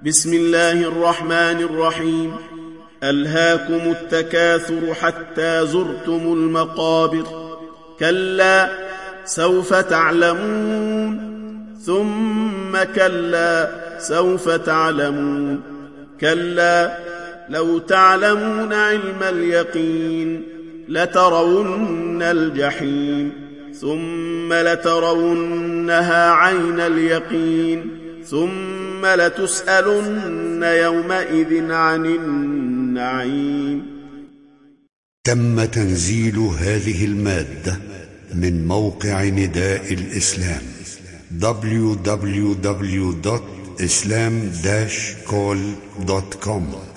بسم الله الرحمن الرحيم. ألهاكم التكاثر حتى زرتم المقابر، كلا سوف تعلمون، ثم كلا سوف تعلمون، كلا لو تعلمون علم اليقين لترون الجحيم، ثم لترونها عين اليقين، ثم لتسألن يومئذ عن النعيم. تم تنزيل هذه المادة من موقع نداء الإسلام www.islam-call.com